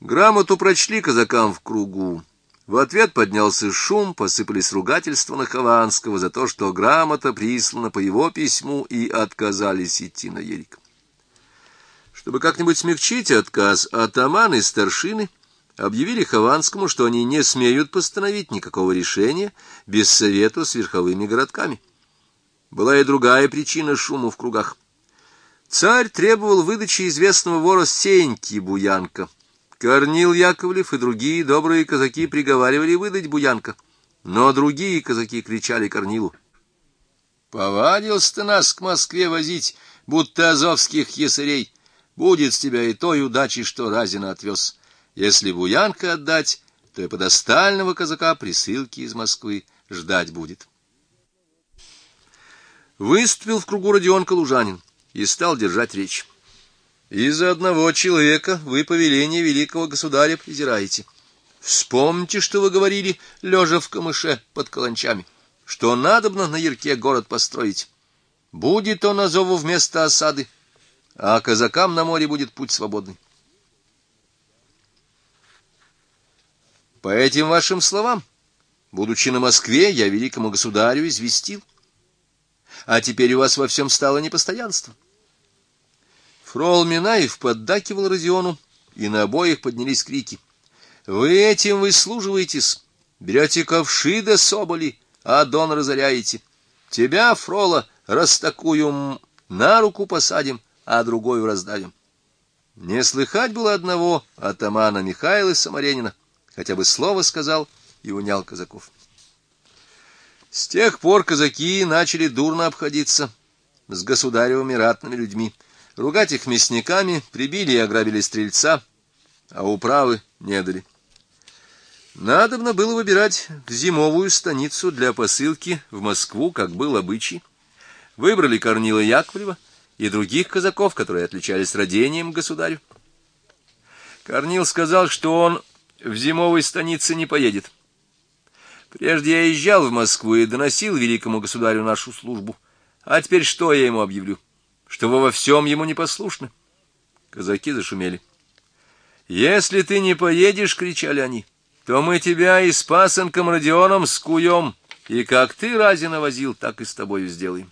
Грамоту прочли казакам в кругу. В ответ поднялся шум, посыпались ругательства на Хованского за то, что грамота прислана по его письму, и отказались идти на ерик. Чтобы как-нибудь смягчить отказ, атаманы и старшины объявили Хованскому, что они не смеют постановить никакого решения без совета с верховыми городками. Была и другая причина шуму в кругах. Царь требовал выдачи известного вора Сеньки Буянка. Корнил Яковлев и другие добрые казаки приговаривали выдать Буянка, но другие казаки кричали Корнилу: «Повадился ты нас к Москве возить, будто азовских ясырей. Будет с тебя и той удачи, что Разина отвез. Если Буянка отдать, то и подостального казака присылки из Москвы ждать будет». Выступил в кругу Родион Калужанин и стал держать речь. «Из-за одного человека вы повеление великого государя презираете. Вспомните, что вы говорили, лежа в камыше под каланчами, что надобно на ярке город построить. Будет он Азову вместо осады, а казакам на море будет путь свободный. По этим вашим словам, будучи на Москве, я великому государю известил, а теперь у вас во всем стало непостоянство». Фрол Минаев поддакивал Родиону, и на обоих поднялись крики: «Вы этим выслуживаетесь, берете ковши да соболи, а Дон разоряете. Тебя, Фрола, раз такую на руку посадим, а другую раздавим». Не слыхать было одного атамана Михаила Самаренина, хотя бы слово сказал и унял казаков. С тех пор казаки начали дурно обходиться с государевыми ратными людьми, ругать их мясниками, прибили и ограбили стрельца, а управы не дали. Надобно было выбирать зимовую станицу для посылки в Москву, как был обычай. Выбрали Корнила Яковлева и других казаков, которые отличались рвением к государю. Корнил сказал, что он в зимовой станице не поедет. Прежде я езжал в Москву и доносил великому государю нашу службу, а теперь что я ему объявлю? Что вы во всем ему не послушны? Казаки зашумели. «Если ты не поедешь, — кричали они, — то мы тебя и с пасынком Родионом скуем, и как ты Разина возил, так и с тобою сделаем».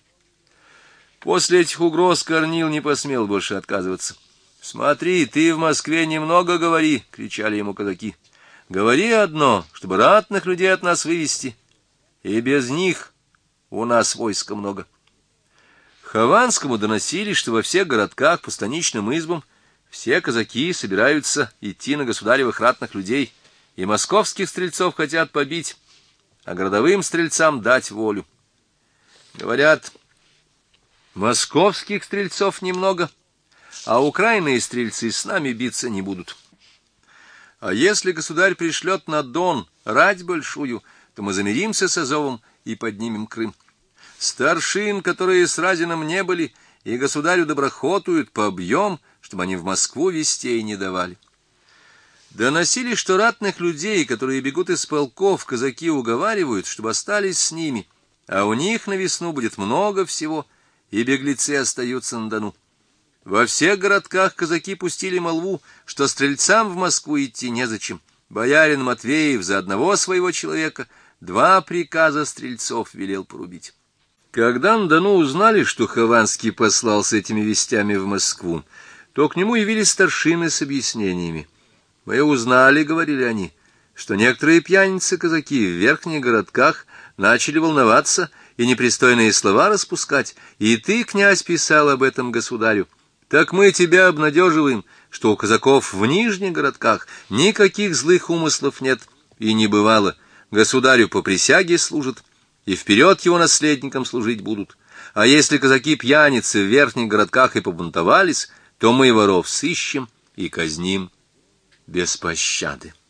После этих угроз Корнил не посмел больше отказываться. «Смотри, ты в Москве немного говори, — кричали ему казаки, — говори одно, чтобы ратных людей от нас вывести, и без них у нас войска много». Хованскому доносили, что во всех городках по станичным избам все казаки собираются идти на государевых ратных людей, и московских стрельцов хотят побить, а городовым стрельцам дать волю. Говорят, московских стрельцов немного, а украинные стрельцы с нами биться не будут. А если государь пришлет на Дон рать большую, то мы замиримся с Азовом и поднимем Крым. Старшин, которые с Разином не были, и государю доброхотуют, побьем, чтобы они в Москву вестей не давали. Доносили, что ратных людей, которые бегут из полков, казаки уговаривают, чтобы остались с ними, а у них на весну будет много всего, и беглецы остаются на Дону. Во всех городках казаки пустили молву, что стрельцам в Москву идти незачем. Боярин Матвеев за одного своего человека 2 приказа стрельцов велел порубить. Когда на Дону узнали, что Хованский послал с этими вестями в Москву, то к нему явились старшины с объяснениями. «Мы узнали, — говорили они, — что некоторые пьяницы-казаки в верхних городках начали волноваться и непристойные слова распускать, и ты, князь, писал об этом государю. Так мы тебя обнадеживаем, что у казаков в нижних городках никаких злых умыслов нет и не бывало. Государю по присяге служат, и вперед его наследникам служить будут. А если казаки-пьяницы в верхних городках и побунтовались, то мы воров сыщем и казним без пощады».